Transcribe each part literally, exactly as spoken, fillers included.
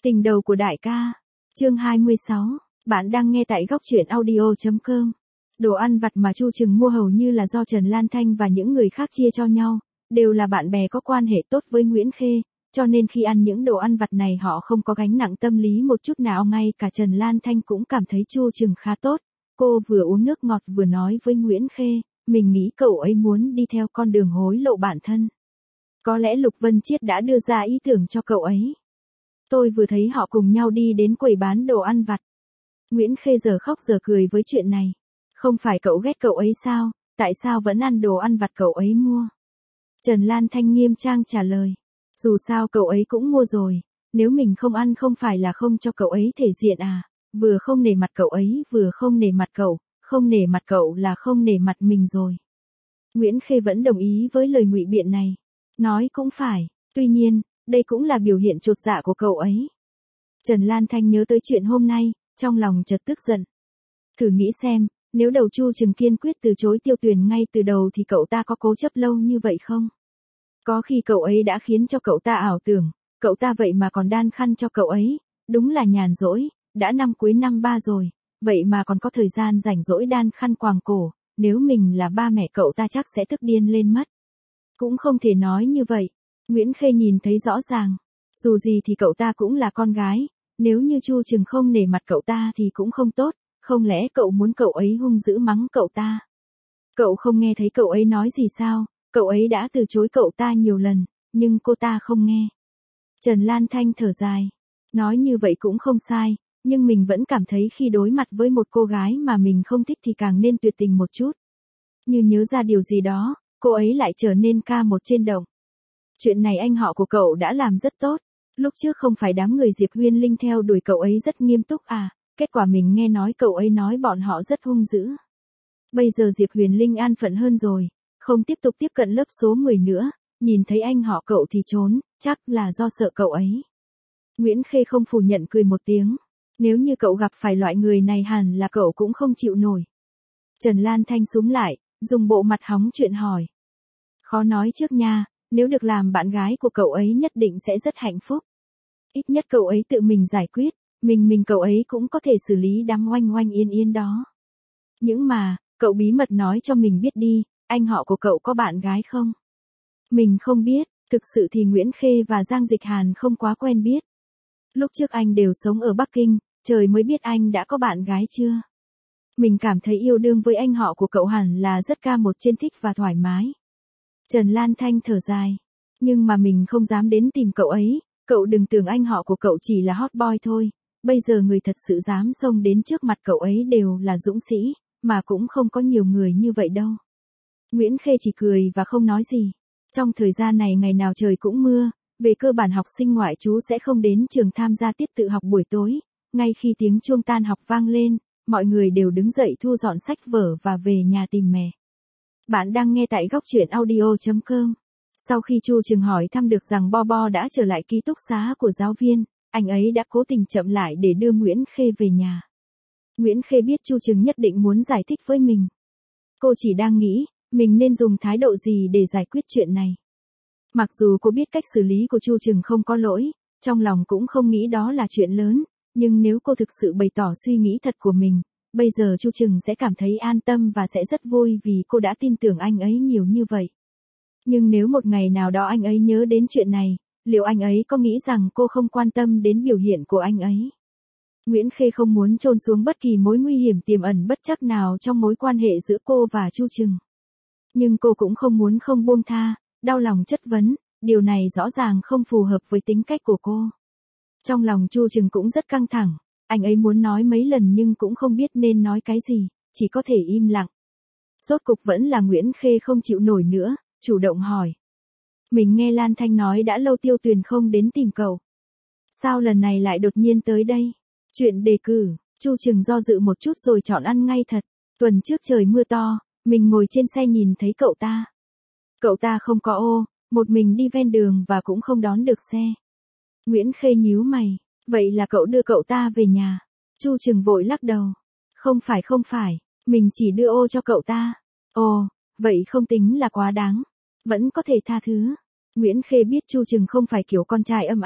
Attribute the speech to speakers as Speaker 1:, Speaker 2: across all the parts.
Speaker 1: Tình đầu của đại ca. Chương hai mươi sáu. Bạn đang nghe tại góc truyện audio chấm com. Đồ ăn vặt mà Chu Trừng mua hầu như là do Trần Lan Thanh và những người khác chia cho nhau, đều là bạn bè có quan hệ tốt với Nguyễn Khê, cho nên khi ăn những đồ ăn vặt này họ không có gánh nặng tâm lý một chút nào. Ngay cả Trần Lan Thanh cũng cảm thấy Chu Trừng khá tốt. Cô vừa uống nước ngọt vừa nói với Nguyễn Khê, mình nghĩ cậu ấy muốn đi theo con đường hối lộ bản thân. Có lẽ Lục Vân Chiết đã đưa ra ý tưởng cho cậu ấy. Tôi vừa thấy họ cùng nhau đi đến quầy bán đồ ăn vặt. Nguyễn Khê giờ khóc giờ cười với chuyện này. Không phải cậu ghét cậu ấy sao, tại sao vẫn ăn đồ ăn vặt cậu ấy mua? Trần Lan Thanh nghiêm trang trả lời. Dù sao cậu ấy cũng mua rồi, nếu mình không ăn không phải là không cho cậu ấy thể diện à, vừa không nể mặt cậu ấy vừa không nể mặt cậu, không nể mặt cậu là không nể mặt mình rồi. Nguyễn Khê vẫn đồng ý với lời ngụy biện này. Nói cũng phải, tuy nhiên, đây cũng là biểu hiện chột dạ của cậu ấy. Trần Lan Thanh nhớ tới chuyện hôm nay, trong lòng chợt tức giận. Thử nghĩ xem, nếu đầu Chu Trừng kiên quyết từ chối Tiêu Tuyền ngay từ đầu thì cậu ta có cố chấp lâu như vậy không? Có khi cậu ấy đã khiến cho cậu ta ảo tưởng, cậu ta vậy mà còn đan khăn cho cậu ấy, đúng là nhàn rỗi, đã năm cuối năm ba rồi, vậy mà còn có thời gian rảnh rỗi đan khăn quàng cổ, nếu mình là ba mẹ cậu ta chắc sẽ tức điên lên mất. Cũng không thể nói như vậy, Nguyễn Khê nhìn thấy rõ ràng, dù gì thì cậu ta cũng là con gái, nếu như Chu Trừng không nể mặt cậu ta thì cũng không tốt, không lẽ cậu muốn cậu ấy hung dữ mắng cậu ta? Cậu không nghe thấy cậu ấy nói gì sao, cậu ấy đã từ chối cậu ta nhiều lần, nhưng cô ta không nghe. Trần Lan Thanh thở dài, nói như vậy cũng không sai, nhưng mình vẫn cảm thấy khi đối mặt với một cô gái mà mình không thích thì càng nên tuyệt tình một chút. Như nhớ ra điều gì đó, cô ấy lại trở nên ca một trên động. Chuyện này anh họ của cậu đã làm rất tốt, lúc trước không phải đám người Diệp Huyên Linh theo đuổi cậu ấy rất nghiêm túc à, kết quả mình nghe nói cậu ấy nói bọn họ rất hung dữ. Bây giờ Diệp Huyền Linh an phận hơn rồi, không tiếp tục tiếp cận lớp số mười nữa, nhìn thấy anh họ cậu thì trốn, chắc là do sợ cậu ấy. Nguyễn Khê không phủ nhận cười một tiếng, nếu như cậu gặp phải loại người này hẳn là cậu cũng không chịu nổi. Trần Lan Thanh súm lại, dùng bộ mặt hóng chuyện hỏi. Khó nói trước nha, nếu được làm bạn gái của cậu ấy nhất định sẽ rất hạnh phúc. Ít nhất cậu ấy tự mình giải quyết, mình mình cậu ấy cũng có thể xử lý đám oanh oanh yên yên đó. Nhưng mà, cậu bí mật nói cho mình biết đi, anh họ của cậu có bạn gái không? Mình không biết, thực sự thì Nguyễn Khê và Giang Dịch Hàn không quá quen biết. Lúc trước anh đều sống ở Bắc Kinh, trời mới biết anh đã có bạn gái chưa. Mình cảm thấy yêu đương với anh họ của cậu hẳn là rất ca một trên thích và thoải mái. Trần Lan Thanh thở dài. Nhưng mà mình không dám đến tìm cậu ấy, cậu đừng tưởng anh họ của cậu chỉ là hot boy thôi. Bây giờ người thật sự dám xông đến trước mặt cậu ấy đều là dũng sĩ, mà cũng không có nhiều người như vậy đâu. Nguyễn Khê chỉ cười và không nói gì. Trong thời gian này ngày nào trời cũng mưa, về cơ bản học sinh ngoại trú sẽ không đến trường tham gia tiết tự học buổi tối. Ngay khi tiếng chuông tan học vang lên, mọi người đều đứng dậy thu dọn sách vở và về nhà tìm mẹ. Bạn đang nghe tại góc truyện audio chấm com. Sau khi Chu Trừng hỏi thăm được rằng Bo Bo đã trở lại ký túc xá của giáo viên, anh ấy đã cố tình chậm lại để đưa Nguyễn Khê về nhà. Nguyễn Khê biết Chu Trừng nhất định muốn giải thích với mình. Cô chỉ đang nghĩ, mình nên dùng thái độ gì để giải quyết chuyện này. Mặc dù cô biết cách xử lý của Chu Trừng không có lỗi, trong lòng cũng không nghĩ đó là chuyện lớn, nhưng nếu cô thực sự bày tỏ suy nghĩ thật của mình, bây giờ Chu Trừng sẽ cảm thấy an tâm và sẽ rất vui vì cô đã tin tưởng anh ấy nhiều như vậy. Nhưng nếu một ngày nào đó anh ấy nhớ đến chuyện này, liệu anh ấy có nghĩ rằng cô không quan tâm đến biểu hiện của anh ấy? Nguyễn Khê không muốn chôn xuống bất kỳ mối nguy hiểm tiềm ẩn bất trắc nào trong mối quan hệ giữa cô và Chu Trừng. Nhưng cô cũng không muốn không buông tha, đau lòng chất vấn, điều này rõ ràng không phù hợp với tính cách của cô. Trong lòng Chu Trừng cũng rất căng thẳng, anh ấy muốn nói mấy lần nhưng cũng không biết nên nói cái gì, chỉ có thể im lặng. Rốt cục vẫn là Nguyễn Khê không chịu nổi nữa, chủ động hỏi. Mình nghe Lan Thanh nói đã lâu Tiêu Tuyền không đến tìm cậu. Sao lần này lại đột nhiên tới đây? Chuyện đề cử, Chu Trừng do dự một chút rồi chọn ăn ngay thật. Tuần trước trời mưa to, mình ngồi trên xe nhìn thấy cậu ta. Cậu ta không có ô, một mình đi ven đường và cũng không đón được xe. Nguyễn Khê nhíu mày, vậy là cậu đưa cậu ta về nhà. Chu Trừng vội lắc đầu. Không phải không phải, mình chỉ đưa ô cho cậu ta. Ồ, vậy không tính là quá đáng. Vẫn có thể tha thứ. Nguyễn Khê biết Chu Trừng không phải kiểu con trai ấm áp,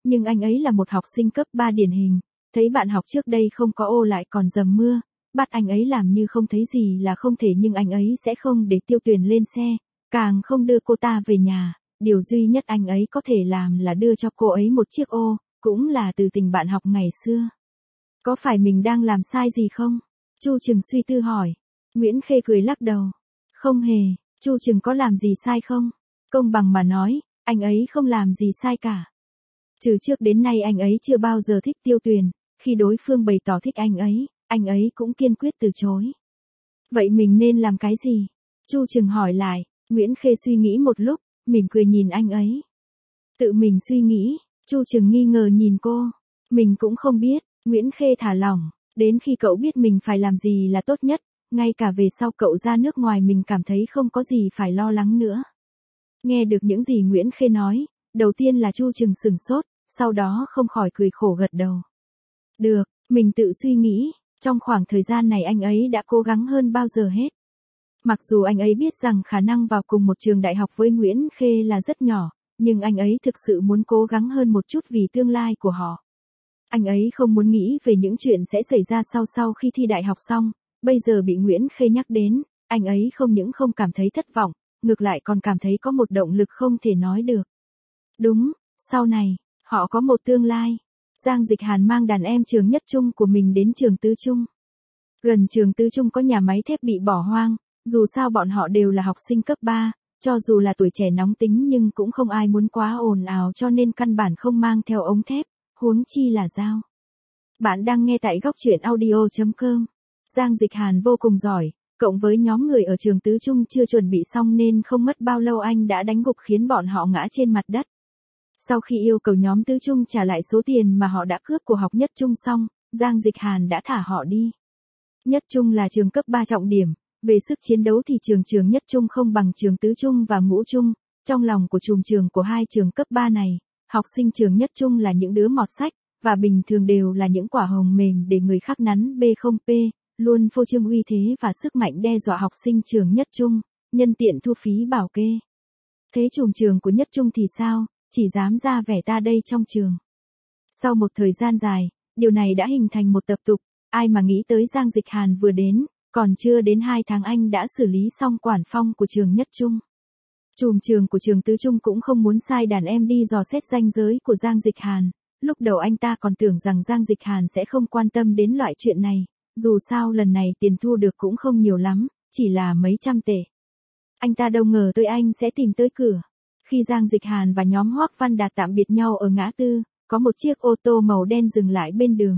Speaker 1: Nhưng anh ấy là một học sinh cấp ba điển hình, thấy bạn học trước đây không có ô lại còn dầm mưa, bắt anh ấy làm như không thấy gì là không thể, nhưng anh ấy sẽ không để Tiêu Tuyền lên xe, càng không đưa cô ta về nhà, điều duy nhất anh ấy có thể làm là đưa cho cô ấy một chiếc ô, cũng là từ tình bạn học ngày xưa. Có phải mình đang làm sai gì không? Chu Trừng suy tư hỏi. Nguyễn Khê cười lắc đầu. Không hề, Chu Trừng có làm gì sai không? Công bằng mà nói, anh ấy không làm gì sai cả. Trừ trước đến nay anh ấy chưa bao giờ thích Tiêu Tuyền, khi đối phương bày tỏ thích anh ấy, anh ấy cũng kiên quyết từ chối. Vậy mình nên làm cái gì? Chu Trừng hỏi lại. Nguyễn Khê suy nghĩ một lúc, mỉm cười nhìn anh ấy. Tự mình suy nghĩ, Chu Trừng nghi ngờ nhìn cô. Mình cũng không biết, Nguyễn Khê thả lỏng, đến khi cậu biết mình phải làm gì là tốt nhất, ngay cả về sau cậu ra nước ngoài mình cảm thấy không có gì phải lo lắng nữa. Nghe được những gì Nguyễn Khê nói, đầu tiên là Chu Trừng sửng sốt, sau đó không khỏi cười khổ gật đầu. Được, mình tự suy nghĩ, trong khoảng thời gian này anh ấy đã cố gắng hơn bao giờ hết. Mặc dù anh ấy biết rằng khả năng vào cùng một trường đại học với Nguyễn Khê là rất nhỏ, nhưng anh ấy thực sự muốn cố gắng hơn một chút vì tương lai của họ. Anh ấy không muốn nghĩ về những chuyện sẽ xảy ra sau sau khi thi đại học xong, bây giờ bị Nguyễn Khê nhắc đến, anh ấy không những không cảm thấy thất vọng, ngược lại còn cảm thấy có một động lực không thể nói được. Đúng, sau này, họ có một tương lai. Giang Dịch Hàn mang đàn em trường Nhất Trung của mình đến trường Tứ Trung. Gần trường Tứ Trung có nhà máy thép bị bỏ hoang, dù sao bọn họ đều là học sinh cấp ba, cho dù là tuổi trẻ nóng tính nhưng cũng không ai muốn quá ồn ào cho nên căn bản không mang theo ống thép, huống chi là dao. Bạn đang nghe tại góc truyện audio chấm com. Giang Dịch Hàn vô cùng giỏi, cộng với nhóm người ở trường Tứ Trung chưa chuẩn bị xong nên không mất bao lâu anh đã đánh gục khiến bọn họ ngã trên mặt đất. Sau khi yêu cầu nhóm Tứ Trung trả lại số tiền mà họ đã cướp của học Nhất Trung xong, Giang Dịch Hàn đã thả họ đi. Nhất Trung là trường cấp ba trọng điểm, về sức chiến đấu thì trường trường Nhất Trung không bằng trường Tứ Trung và Ngũ Trung, trong lòng của trùm trường của hai trường cấp ba này, học sinh trường Nhất Trung là những đứa mọt sách, và bình thường đều là những quả hồng mềm để người khác nắn bê không pê, luôn phô trương uy thế và sức mạnh đe dọa học sinh trường Nhất Trung, nhân tiện thu phí bảo kê. Thế trùm trường của Nhất Trung thì sao, chỉ dám ra vẻ ta đây trong trường. Sau một thời gian dài, điều này đã hình thành một tập tục, ai mà nghĩ tới Giang Dịch Hàn vừa đến, còn chưa đến hai tháng anh đã xử lý xong quản phong của trường Nhất Trung. Trùm trường của trường Tứ Trung cũng không muốn sai đàn em đi dò xét ranh giới của Giang Dịch Hàn, lúc đầu anh ta còn tưởng rằng Giang Dịch Hàn sẽ không quan tâm đến loại chuyện này, dù sao lần này tiền thu được cũng không nhiều lắm, chỉ là mấy trăm tệ. Anh ta đâu ngờ tới anh sẽ tìm tới cửa. Khi Giang Dịch Hàn và nhóm Hoắc Văn Đạt tạm biệt nhau ở ngã tư, có một chiếc ô tô màu đen dừng lại bên đường.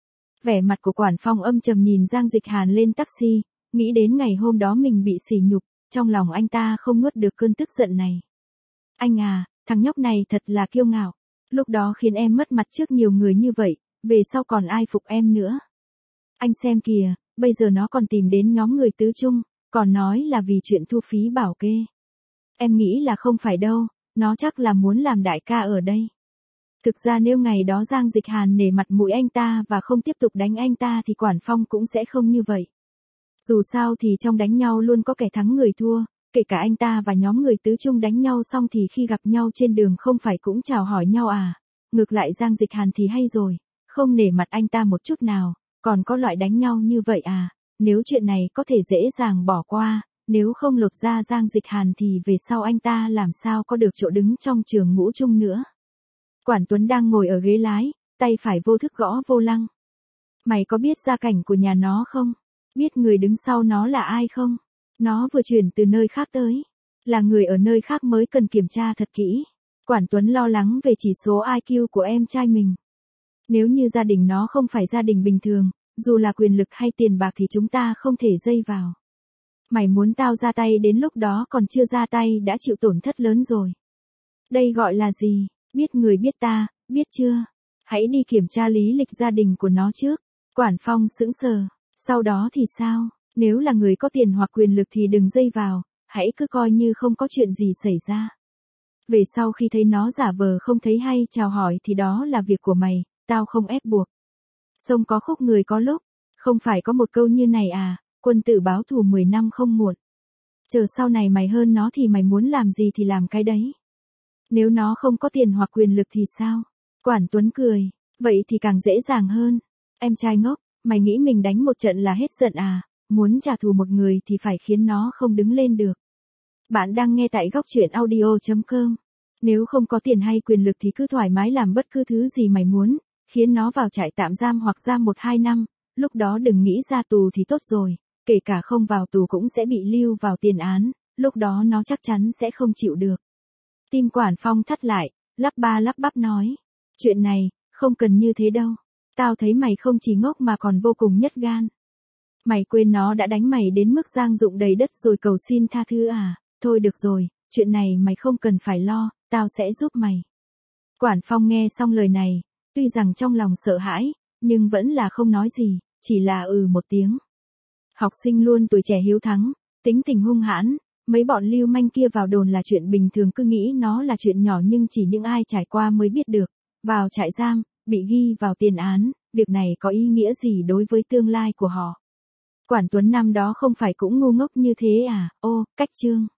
Speaker 1: Vẻ mặt của quản phong âm trầm nhìn Giang Dịch Hàn lên taxi, nghĩ đến ngày hôm đó mình bị sỉ nhục, trong lòng anh ta không nuốt được cơn tức giận này. Anh à, thằng nhóc này thật là kiêu ngạo, lúc đó khiến em mất mặt trước nhiều người như vậy, về sau còn ai phục em nữa. Anh xem kìa, bây giờ nó còn tìm đến nhóm người Tứ Trung, còn nói là vì chuyện thu phí bảo kê. Em nghĩ là không phải đâu, nó chắc là muốn làm đại ca ở đây. Thực ra nếu ngày đó Giang Dịch Hàn nể mặt mũi anh ta và không tiếp tục đánh anh ta thì quản phong cũng sẽ không như vậy. Dù sao thì trong đánh nhau luôn có kẻ thắng người thua, kể cả anh ta và nhóm người Tứ Trung đánh nhau xong thì khi gặp nhau trên đường không phải cũng chào hỏi nhau à. Ngược lại Giang Dịch Hàn thì hay rồi, không nể mặt anh ta một chút nào, còn có loại đánh nhau như vậy à. Nếu chuyện này có thể dễ dàng bỏ qua, nếu không lột ra Giang Dịch Hàn thì về sau anh ta làm sao có được chỗ đứng trong trường Ngũ Trung nữa. Quản Tuấn đang ngồi ở ghế lái, tay phải vô thức gõ vô lăng. Mày có biết gia cảnh của nhà nó không? Biết người đứng sau nó là ai không? Nó vừa chuyển từ nơi khác tới. Là người ở nơi khác mới cần kiểm tra thật kỹ. Quản Tuấn lo lắng về chỉ số i kiu của em trai mình. Nếu như gia đình nó không phải gia đình bình thường, dù là quyền lực hay tiền bạc thì chúng ta không thể dây vào. Mày muốn tao ra tay đến lúc đó còn chưa ra tay đã chịu tổn thất lớn rồi. Đây gọi là gì? Biết người biết ta, biết chưa? Hãy đi kiểm tra lý lịch gia đình của nó trước. Quản Phong sững sờ. Sau đó thì sao? Nếu là người có tiền hoặc quyền lực thì đừng dây vào, hãy cứ coi như không có chuyện gì xảy ra. Về sau khi thấy nó giả vờ không thấy hay chào hỏi thì đó là việc của mày, tao không ép buộc. Sông có khúc người có lúc, không phải có một câu như này à, quân tử báo thù mười năm không muộn. Chờ sau này mày hơn nó thì mày muốn làm gì thì làm cái đấy. Nếu nó không có tiền hoặc quyền lực thì sao? Quản Tuấn cười, vậy thì càng dễ dàng hơn. Em trai ngốc, mày nghĩ mình đánh một trận là hết giận à, muốn trả thù một người thì phải khiến nó không đứng lên được. Bạn đang nghe tại góc truyện audio chấm com. Nếu không có tiền hay quyền lực thì cứ thoải mái làm bất cứ thứ gì mày muốn, khiến nó vào trại tạm giam hoặc giam một hai năm, lúc đó đừng nghĩ ra tù thì tốt rồi, kể cả không vào tù cũng sẽ bị lưu vào tiền án, lúc đó nó chắc chắn sẽ không chịu được. Tim Quản Phong thắt lại, lắp ba lắp bắp nói, chuyện này, không cần như thế đâu, tao thấy mày không chỉ ngốc mà còn vô cùng nhất gan. Mày quên nó đã đánh mày đến mức giang dụng đầy đất rồi cầu xin tha thứ à, thôi được rồi, chuyện này mày không cần phải lo, tao sẽ giúp mày. Quản Phong nghe xong lời này, tuy rằng trong lòng sợ hãi, nhưng vẫn là không nói gì, chỉ là ừ một tiếng. Học sinh luôn tuổi trẻ hiếu thắng, tính tình hung hãn, mấy bọn lưu manh kia vào đồn là chuyện bình thường, cứ nghĩ nó là chuyện nhỏ nhưng chỉ những ai trải qua mới biết được, vào trại giam, bị ghi vào tiền án, việc này có ý nghĩa gì đối với tương lai của họ. Quản Tuấn năm đó không phải cũng ngu ngốc như thế à, ô, cách chương.